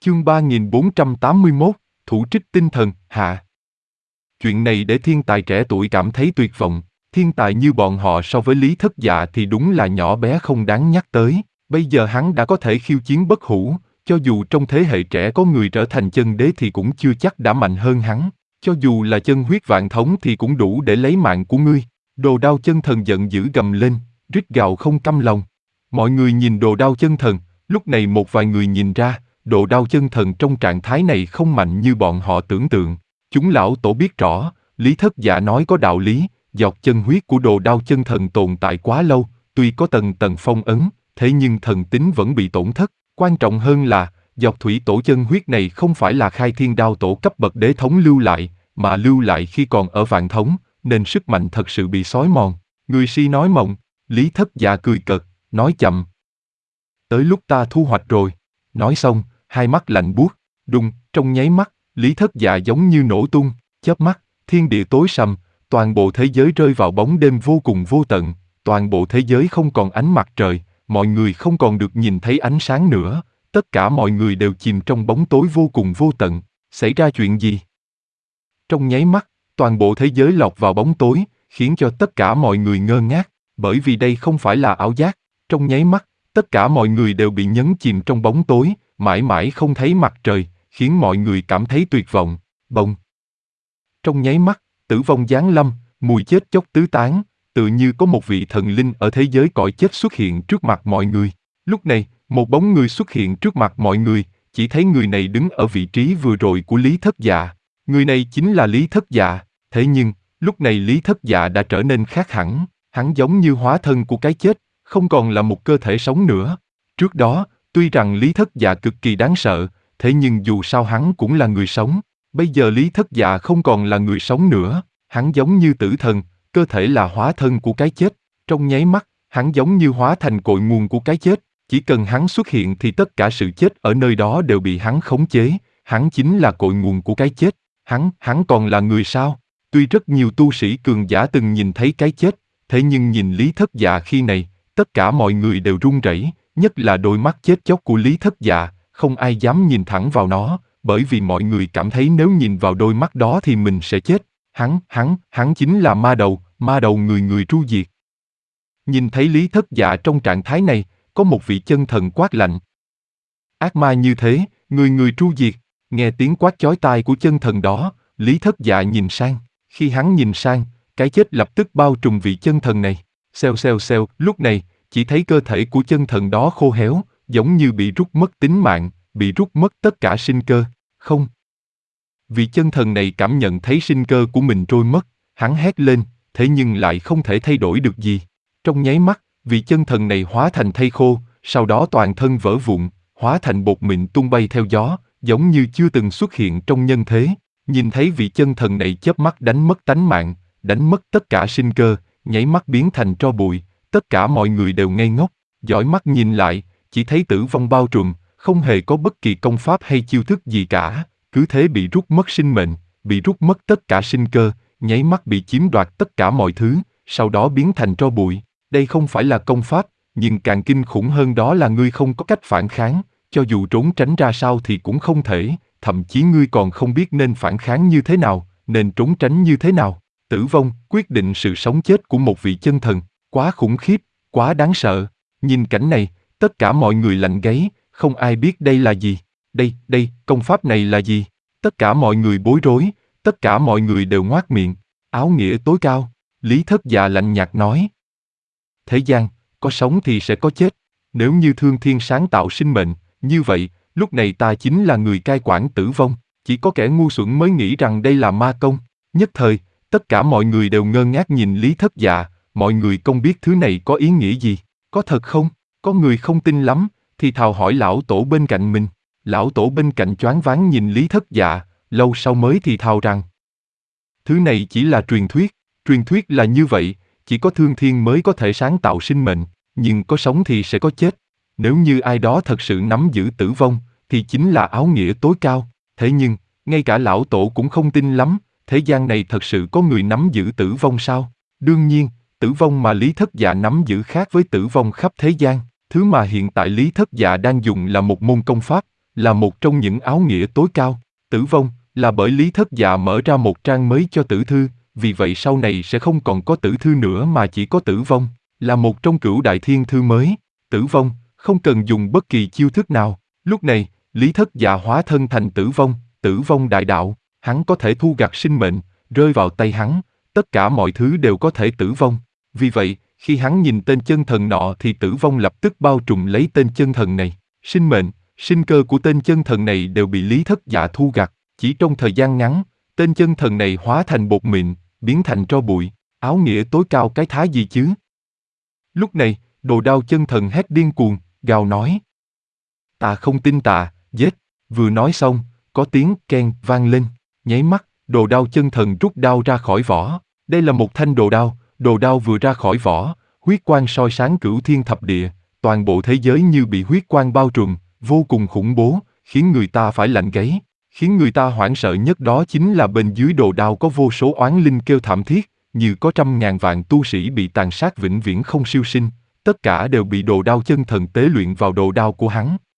Chương 3481, Thủ trích tinh thần, hạ. Chuyện này để thiên tài trẻ tuổi cảm thấy tuyệt vọng, thiên tài như bọn họ so với Lý Thất Dạ thì đúng là nhỏ bé không đáng nhắc tới. Bây giờ hắn đã có thể khiêu chiến bất hủ, cho dù trong thế hệ trẻ có người trở thành chân đế thì cũng chưa chắc đã mạnh hơn hắn. Cho dù là chân huyết vạn thống thì cũng đủ để lấy mạng của ngươi. Đồ Đao chân thần giận dữ gầm lên, rít gào không cam lòng. Mọi người nhìn Đồ Đao chân thần, lúc này một vài người nhìn ra, Đồ Đao chân thần trong trạng thái này không mạnh như bọn họ tưởng tượng. Chúng lão tổ biết rõ, Lý Thất Dạ nói có đạo lý, giọt chân huyết của Đồ Đao chân thần tồn tại quá lâu, tuy có tầng tầng phong ấn, thế nhưng thần tính vẫn bị tổn thất. Quan trọng hơn là, giọt thủy tổ chân huyết này không phải là Khai Thiên Đao tổ cấp bậc đế thống lưu lại, mà lưu lại khi còn ở vạn thống, nên sức mạnh thật sự bị xói mòn. Người si nói mộng, Lý Thất Dạ cười cợt, nói chậm. Tới lúc ta thu hoạch rồi. Nói xong, hai mắt lạnh buốt, đùng, trong nháy mắt, Lý Thất Dạ giống như nổ tung, chớp mắt, thiên địa tối sầm, toàn bộ thế giới rơi vào bóng đêm vô cùng vô tận, toàn bộ thế giới không còn ánh mặt trời, mọi người không còn được nhìn thấy ánh sáng nữa, tất cả mọi người đều chìm trong bóng tối vô cùng vô tận. Xảy ra chuyện gì? Trong nháy mắt, toàn bộ thế giới lọt vào bóng tối, khiến cho tất cả mọi người ngơ ngác, bởi vì đây không phải là ảo giác. Trong nháy mắt, tất cả mọi người đều bị nhấn chìm trong bóng tối, mãi mãi không thấy mặt trời, khiến mọi người cảm thấy tuyệt vọng. Bông! Trong nháy mắt, tử vong giáng lâm, mùi chết chóc tứ tán, tự như có một vị thần linh ở thế giới cõi chết xuất hiện trước mặt mọi người. Lúc này, một bóng người xuất hiện trước mặt mọi người, chỉ thấy người này đứng ở vị trí vừa rồi của Lý Thất Dạ. Người này chính là Lý Thất Dạ, thế nhưng, lúc này Lý Thất Dạ đã trở nên khác hẳn, hắn giống như hóa thân của cái chết, không còn là một cơ thể sống nữa. Trước đó, tuy rằng Lý Thất Dạ cực kỳ đáng sợ, thế nhưng dù sao hắn cũng là người sống. Bây giờ Lý Thất Dạ không còn là người sống nữa, hắn giống như tử thần, cơ thể là hóa thân của cái chết. Trong nháy mắt, hắn giống như hóa thành cội nguồn của cái chết. Chỉ cần hắn xuất hiện thì tất cả sự chết ở nơi đó đều bị hắn khống chế. Hắn chính là cội nguồn của cái chết. Hắn còn là người sao? Tuy rất nhiều tu sĩ cường giả từng nhìn thấy cái chết, thế nhưng nhìn Lý Thất Dạ khi này, tất cả mọi người đều run rẩy, nhất là đôi mắt chết chóc của Lý Thất Dạ, không ai dám nhìn thẳng vào nó, bởi vì mọi người cảm thấy nếu nhìn vào đôi mắt đó thì mình sẽ chết. Hắn chính là ma đầu người người tru diệt. Nhìn thấy Lý Thất Dạ trong trạng thái này, có một vị chân thần quát lạnh. Ác ma như thế, người người tru diệt. Nghe tiếng quát chói tai của chân thần đó, Lý Thất Dạ nhìn sang. Khi hắn nhìn sang, cái chết lập tức bao trùm vị chân thần này. Xèo, lúc này, chỉ thấy cơ thể của chân thần đó khô héo, giống như bị rút mất tính mạng, bị rút mất tất cả sinh cơ. Không. Vị chân thần này cảm nhận thấy sinh cơ của mình trôi mất, hắn hét lên, thế nhưng lại không thể thay đổi được gì. Trong nháy mắt, vị chân thần này hóa thành thây khô, sau đó toàn thân vỡ vụn, hóa thành bột mịn tung bay theo gió, giống như chưa từng xuất hiện trong nhân thế. Nhìn thấy vị chân thần này chớp mắt đánh mất tánh mạng, đánh mất tất cả sinh cơ, nháy mắt biến thành tro bụi, tất cả mọi người đều ngây ngốc, dõi mắt nhìn lại, chỉ thấy tử vong bao trùm, không hề có bất kỳ công pháp hay chiêu thức gì cả, cứ thế bị rút mất sinh mệnh, bị rút mất tất cả sinh cơ, nháy mắt bị chiếm đoạt tất cả mọi thứ, sau đó biến thành tro bụi. Đây không phải là công pháp, nhưng càng kinh khủng hơn đó là ngươi không có cách phản kháng, cho dù trốn tránh ra sao thì cũng không thể, thậm chí ngươi còn không biết nên phản kháng như thế nào, nên trốn tránh như thế nào. Tử vong quyết định sự sống chết của một vị chân thần, quá khủng khiếp, quá đáng sợ. Nhìn cảnh này, tất cả mọi người lạnh gáy, không ai biết đây là gì. Đây, công pháp này là gì? Tất cả mọi người bối rối, tất cả mọi người đều ngoác miệng. Áo nghĩa tối cao, Lý Thất Dạ lạnh nhạt nói. Thế gian, có sống thì sẽ có chết. Nếu như Thương Thiên sáng tạo sinh mệnh, như vậy, lúc này ta chính là người cai quản tử vong. Chỉ có kẻ ngu xuẩn mới nghĩ rằng đây là ma công. Nhất thời, tất cả mọi người đều ngơ ngác nhìn Lý Thất Dạ, mọi người không biết thứ này có ý nghĩa gì. Có thật không? Có người không tin lắm, thì thào hỏi lão tổ bên cạnh mình. Lão tổ bên cạnh choáng váng nhìn Lý Thất Dạ, lâu sau mới thì thào rằng. Thứ này chỉ là truyền thuyết là như vậy, chỉ có Thương Thiên mới có thể sáng tạo sinh mệnh, nhưng có sống thì sẽ có chết. Nếu như ai đó thật sự nắm giữ tử vong, thì chính là áo nghĩa tối cao. Thế nhưng, ngay cả lão tổ cũng không tin lắm, thế gian này thật sự có người nắm giữ tử vong sao? Đương nhiên, tử vong mà Lý Thất Dạ nắm giữ khác với tử vong khắp thế gian. Thứ mà hiện tại Lý Thất Dạ đang dùng là một môn công pháp, là một trong những áo nghĩa tối cao. Tử vong là bởi Lý Thất Dạ mở ra một trang mới cho Tử Thư, vì vậy sau này sẽ không còn có Tử Thư nữa mà chỉ có Tử Vong, là một trong cửu đại thiên thư mới. Tử Vong không cần dùng bất kỳ chiêu thức nào. Lúc này, Lý Thất Dạ hóa thân thành Tử Vong đại đạo, hắn có thể thu gặt sinh mệnh, rơi vào tay hắn, tất cả mọi thứ đều có thể tử vong. Vì vậy, khi hắn nhìn tên chân thần nọ thì tử vong lập tức bao trùm lấy tên chân thần này. Sinh mệnh, sinh cơ của tên chân thần này đều bị Lý Thất Dạ thu gặt. Chỉ trong thời gian ngắn, tên chân thần này hóa thành bột mịn, biến thành tro bụi. Áo nghĩa tối cao cái thá gì chứ? Lúc này, Đồ Đao chân thần hét điên cuồng, gào nói. Ta không tin ta, giết. Vừa nói xong, có tiếng keng vang lên. Nháy mắt, Đồ Đao chân thần rút đao ra khỏi vỏ. Đây là một thanh đồ đao vừa ra khỏi vỏ, huyết quang soi sáng cửu thiên thập địa, toàn bộ thế giới như bị huyết quang bao trùm, vô cùng khủng bố, khiến người ta phải lạnh gáy. Khiến người ta hoảng sợ nhất đó chính là bên dưới đồ đao có vô số oán linh kêu thảm thiết, như có trăm ngàn vạn tu sĩ bị tàn sát vĩnh viễn không siêu sinh, tất cả đều bị đồ đao chân thần tế luyện vào đồ đao của hắn.